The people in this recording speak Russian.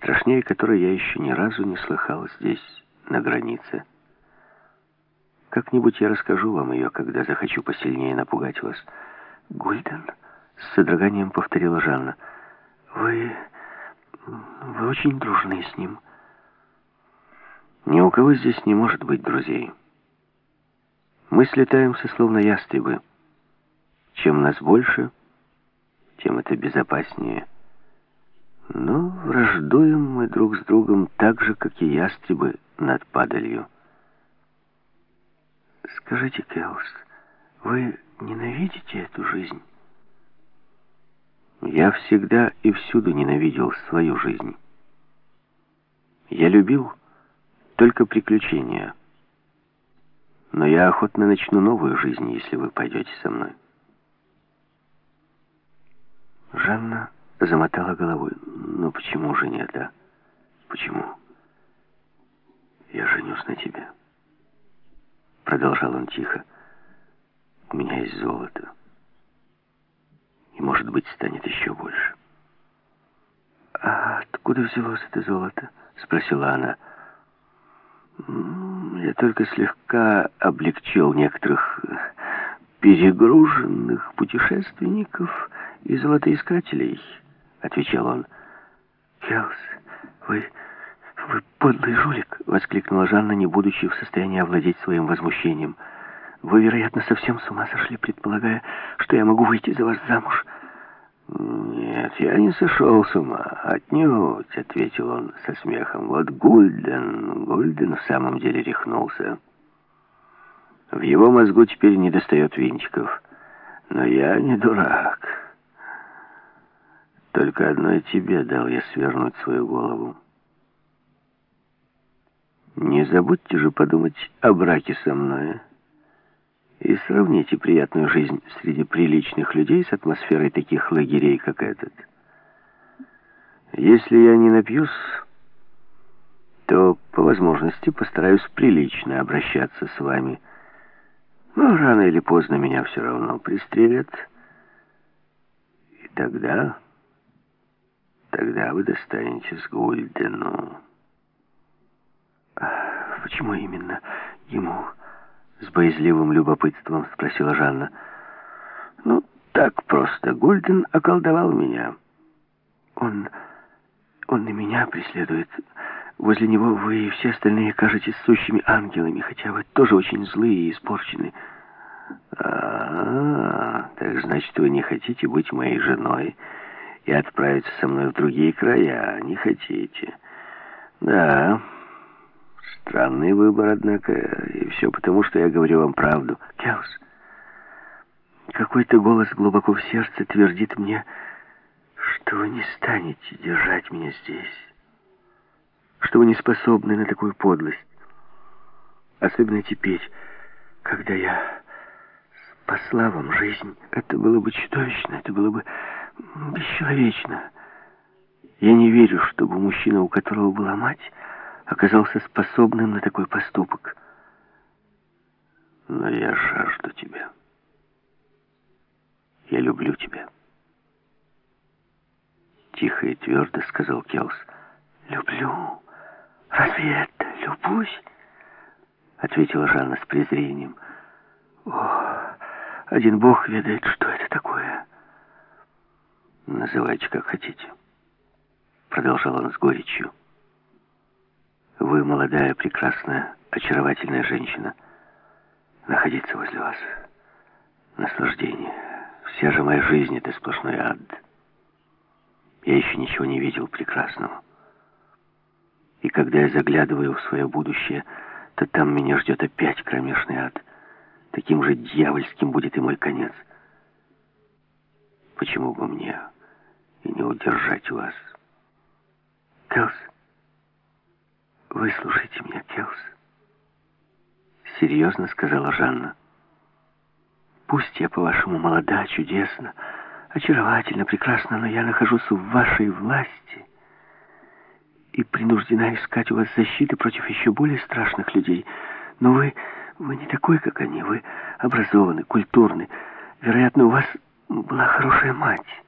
страшнее которой я еще ни разу не слыхал здесь, на границе. Как-нибудь я расскажу вам ее, когда захочу посильнее напугать вас. Гульден, с содроганием повторила Жанна. Вы очень дружны с ним. Ни у кого здесь не может быть друзей. Мы слетаемся, словно ястребы. Чем нас больше, тем это безопаснее. Но враждуем мы друг с другом так же, как и ястребы над падалью. Скажите, Келс, вы ненавидите эту жизнь? Я всегда и всюду ненавидел свою жизнь. Я любил только приключения. Но я охотно начну новую жизнь, если вы пойдете со мной. Жанна замотала головой. Ну почему же нет, а? Почему? Я женюсь на тебе. Продолжал он тихо. У меня есть золото. И, может быть, станет еще больше. А откуда взялось это золото? Спросила она. Я только слегка облегчил некоторых перегруженных путешественников и золотоискателей, отвечал он. Келс, вы подлый жулик, воскликнула Жанна, не будучи в состоянии овладеть своим возмущением. Вы, вероятно, совсем с ума сошли, предполагая, что я могу выйти за вас замуж. «Нет, я не сошел с ума. Отнюдь», — ответил он со смехом. «Вот Гульден в самом деле рехнулся. В его мозгу теперь недостает винтиков. Но я не дурак. Только одной тебе дал я свернуть свою голову. Не забудьте же подумать о браке со мной». И сравните приятную жизнь среди приличных людей с атмосферой таких лагерей, как этот. Если я не напьюсь, то по возможности постараюсь прилично обращаться с вами. Но рано или поздно меня все равно пристрелят. И тогда вы достанетесь Гульдену. Почему именно ему? С боязливым любопытством спросила Жанна. Ну, так просто. Гульден околдовал меня. Он и меня преследует. Возле него вы и все остальные кажетесь сущими ангелами, хотя вы тоже очень злые и испорчены. Так значит, вы не хотите быть моей женой и отправиться со мной в другие края? Не хотите? Да. Странный выбор, однако, и все потому, что я говорю вам правду. Келс, какой-то голос глубоко в сердце твердит мне, что вы не станете держать меня здесь, что вы не способны на такую подлость. Особенно теперь, когда я спасла вам жизнь. Это было бы чудовищно, это было бы бесчеловечно. Я не верю, чтобы мужчина, у которого была мать, оказался способным на такой поступок. Но я жажду тебя. Я люблю тебя. Тихо и твердо сказал Келс. Люблю? Разве это любовь? Ответила Жанна с презрением. О, один Бог ведает, что это такое. Называйте, как хотите. Продолжал он с горечью. Вы молодая, прекрасная, очаровательная женщина. Находиться возле вас — наслаждение. Вся же моя жизнь — это сплошной ад. Я еще ничего не видел прекрасного. И когда я заглядываю в свое будущее, то там меня ждет опять кромешный ад. Таким же дьявольским будет и мой конец. Почему бы мне и не удержать вас? Келс, выслушайте меня, Келс. Серьезно сказала Жанна. Пусть я, по-вашему, молода, чудесна, очаровательна, прекрасна, но я нахожусь в вашей власти и принуждена искать у вас защиты против еще более страшных людей. Но вы не такой, как они. Вы образованы, культурны. Вероятно, у вас была хорошая мать.